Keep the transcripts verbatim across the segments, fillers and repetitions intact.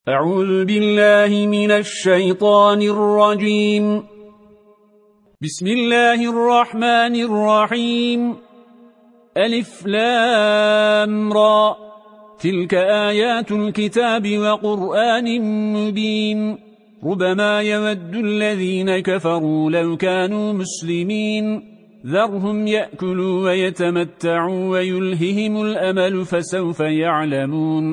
أعوذ بالله من الشيطان الرجيم. بسم الله الرحمن الرحيم. ألف لام را، تلك آيات الكتاب وقرآن مبين. ربما يود الذين كفروا لو كانوا مسلمين، ذرهم يأكلوا ويتمتعوا ويلههم الأمل فسوف يعلمون.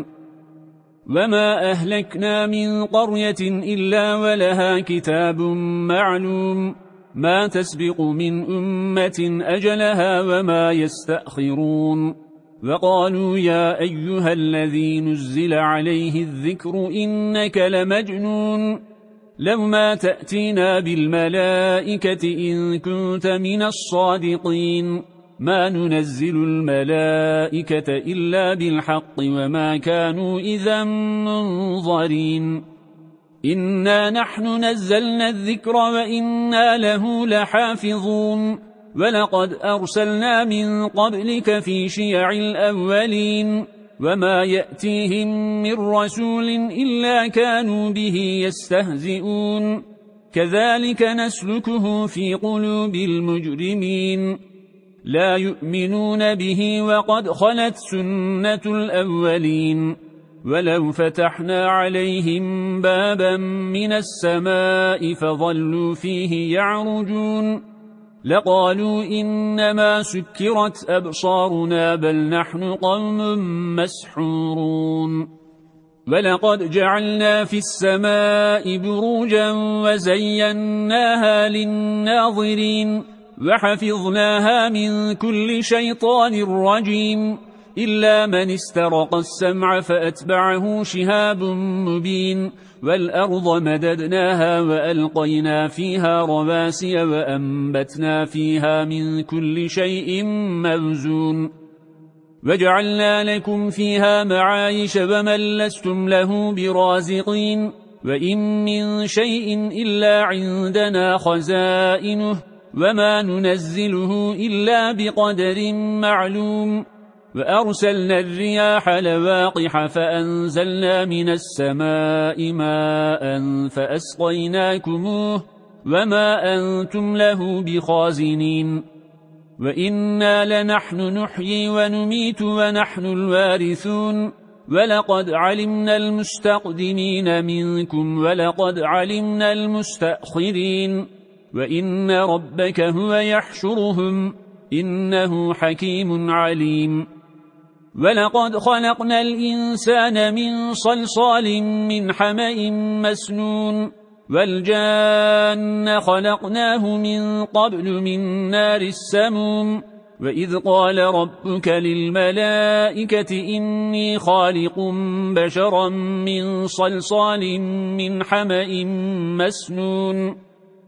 وما أهلكنا من قرية إلا ولها كتاب معلوم، ما تسبق من أمة أجلها وما يستأخرون. وقالوا يا أيها الذي نزل عليه الذكر إنك لمجنون، لو ما تأتينا بالملائكة إن كنت من الصادقين، ما ننزل الملائكة إلا بالحق وما كانوا إذا منظرين. إنا نحن نزلنا الذكر وإنا له لحافظون. ولقد أرسلنا من قبلك في شيع الأولين، وما يأتيهم من رسول إلا كانوا به يستهزئون. كذلك نسلكه في قلوب المجرمين، لا يؤمنون به وقد خلت سنة الأولين. ولو فتحنا عليهم بابا من السماء فظلوا فيه يعرجون، لقالوا إنما سكرت أبصارنا بل نحن قوم مسحورون. ولقد جعلنا في السماء بروجا وزيناها للناظرين، وحفظناها من كل شيطان رجيم، إلا من استرق السمع فأتبعه شهاب مبين. والأرض مددناها وألقينا فيها رواسي وأنبتنا فيها من كل شيء موزون. وجعلنا لكم فيها معايش ومن لستم له برازقين. وإن من شيء إلا عندنا خزائنه وما ننزله إلا بقدر معلوم. وأرسلنا الرياح لواقح فأنزلنا من السماء ماء فأسقيناكموه وما أنتم له بخازنين. وإنا لنحن نحيي ونميت ونحن الوارثون. ولقد علمنا المستقدمين منكم ولقد علمنا المستأخرين. وإن ربك هو يحشرهم إنه حكيم عليم. ولقد خلقنا الإنسان من صلصال من حمأ مسنون. والجان خلقناه من قبل من نار السموم. وإذ قال ربك للملائكة إني خالق بشرا من صلصال من حمأ مسنون،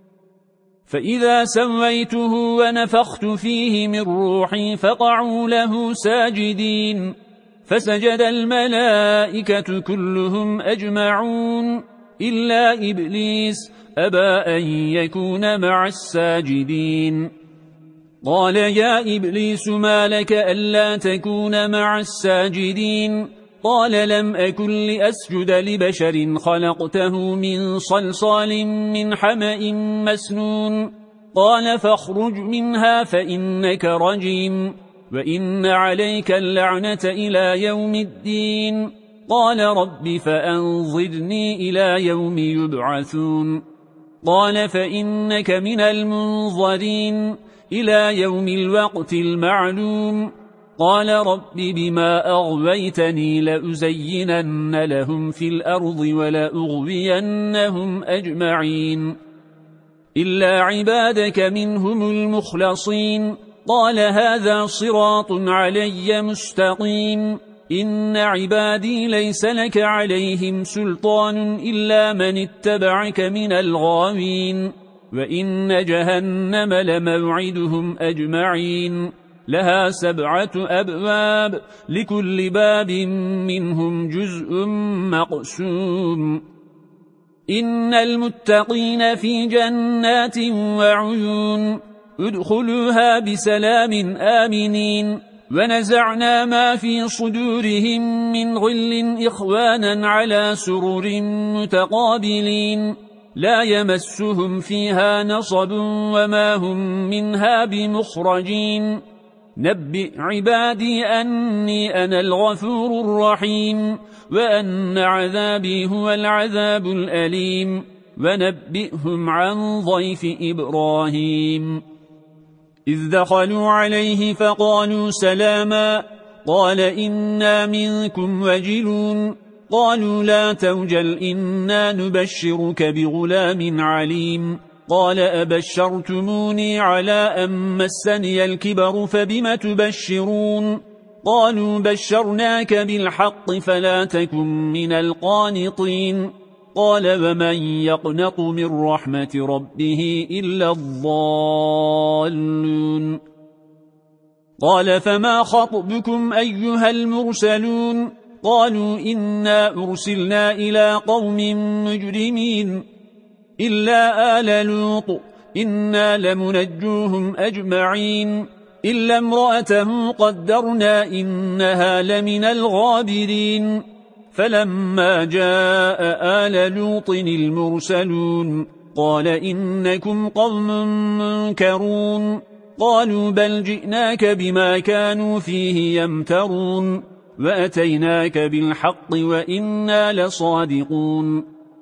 فإذا سويته ونفخت فيه من روحي فقعوا له ساجدين. فسجد الملائكة كلهم أجمعون إلا إبليس أبى أن يكون مع الساجدين. قال يا إبليس ما لك ألا تكون مع الساجدين؟ قال لم أكن لأسجد لبشر خلقته من صلصال من حمأ مسنون. قال فاخرج منها فإنك رجيم وإن عليك اللعنة إلى يوم الدين. قال رب فأنظرني إلى يوم يبعثون. قال فإنك من المنظرين إلى يوم الوقت المعلوم. قال رب بما أغويتني لأزينن لهم في الأرض ولأغوينهم أجمعين إلا عبادك منهم المخلصين. قال هذا صراط علي مستقيم. إن عبادي ليس لك عليهم سلطان إلا من اتبعك من الغاوين. وإن جهنم لموعدهم أجمعين، لها سبعة أبواب لكل باب منهم جزء مقسوم. إن المتقين في جنات وعيون ادخلوها بسلام آمنين. ونزعنا ما في صدورهم من غل إخوانا على سرر متقابلين لا يمسهم فيها نصب وما هم منها بمخرجين نبئ عبادي أني أنا الغفور الرحيم وأن عذابي هو العذاب الأليم ونبئهم عن ضيف إبراهيم إذ دخلوا عليه فقالوا سلاما قال إنا منكم وجلون قالوا لا توجل إنا نبشرك بغلام عليم قال أبشرتموني على أن مسني الكبر فبم تبشرون قالوا بشرناك بالحق فلا تكن من القانطين قال ومن يقنط من رحمة ربه إلا الضالون قال فما خطبكم أيها المرسلون قالوا إنا أرسلنا إلى قوم مجرمين إلا آل لوط إنا لمنجوهم أجمعين إلا امرأته قدرنا إنها لمن الغابرين فلما جاء آل لوط المرسلون قال إنكم قوم منكرون قالوا بل جئناك بما كانوا فيه يمترون وأتيناك بالحق وإنا لصادقون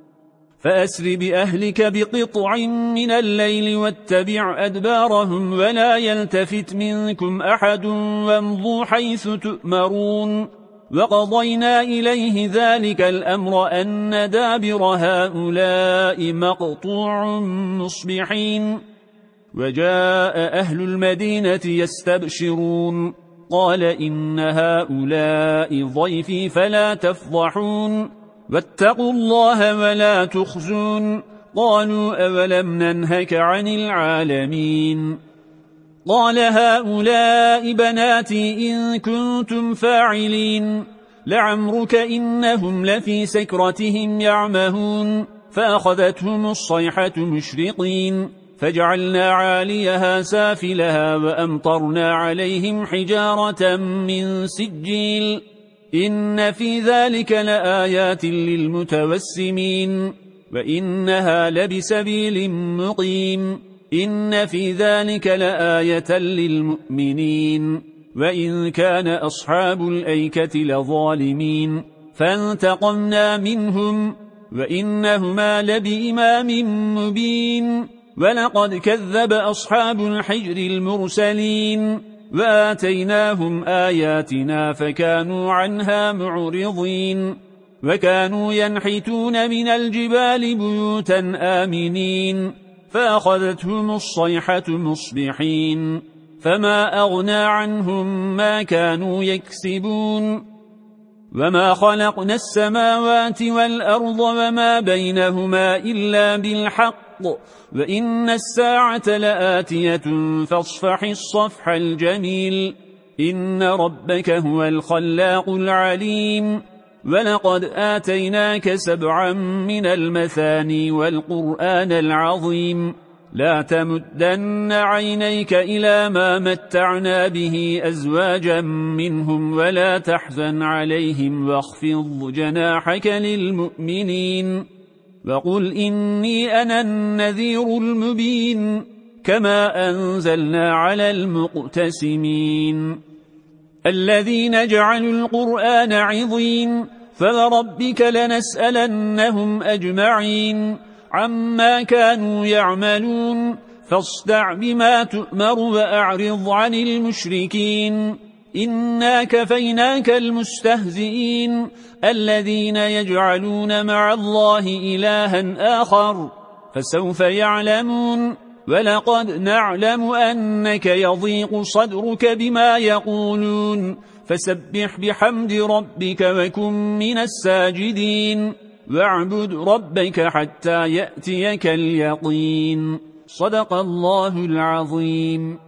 فأسر بأهلك بقطع من الليل واتبع أدبارهم ولا يلتفت منكم أحد وامضوا حيث تؤمرون وقضينا إليه ذلك الأمر أن دابر هؤلاء مقطوع مصبحين وجاء أهل المدينة يستبشرون قال إن هؤلاء ضيفي فلا تفضحون واتقوا الله ولا تخزون قالوا أولم ننهك عن العالمين قال هؤلاء بناتي إن كنتم فاعلين لعمرك إنهم لفي سكرتهم يعمهون فأخذتهم الصيحة مشرقين فجعلنا عاليها سافلها وأمطرنا عليهم حجارة من سجيل إن في ذلك لآيات للمتوسمين وإنها لبسبيل مقيم إن في ذلك لآية للمؤمنين وإن كان أصحاب الأيكة لظالمين فانتقمنا منهم وإنهما لبإمام مبين ولقد كذب أصحاب الحجر المرسلين وآتيناهم آياتنا فكانوا عنها معرضين وكانوا ينحتون من الجبال بيوتا آمنين فأخذتهم الصيحة مصبحين فما أغنى عنهم ما كانوا يكسبون وما خلقنا السماوات والأرض وما بينهما إلا بالحق وإن الساعة لآتية فاصفح الصفح الجميل إن ربك هو الخلاق العليم ولقد آتيناك سبعا من المثاني والقرآن العظيم لا تمدن عينيك إلى ما متعنا به أزواجا منهم ولا تحزن عليهم واخفض جناحك للمؤمنين وقل إني أنا النذير المبين كما أنزلنا على المقتسمين الذين جعلوا القرآن عظيم فلربك لنسألنهم أجمعين عما كانوا يعملون فاصدع بما تؤمر وأعرض عن المشركين إنا كفيناك المستهزئين الذين يجعلون مع الله إلها آخر فسوف يعلمون ولقد نعلم أنك يضيق صدرك بما يقولون فسبح بحمد ربك وكن من الساجدين واعبد ربك حتى يأتيك اليقين صدق الله العظيم.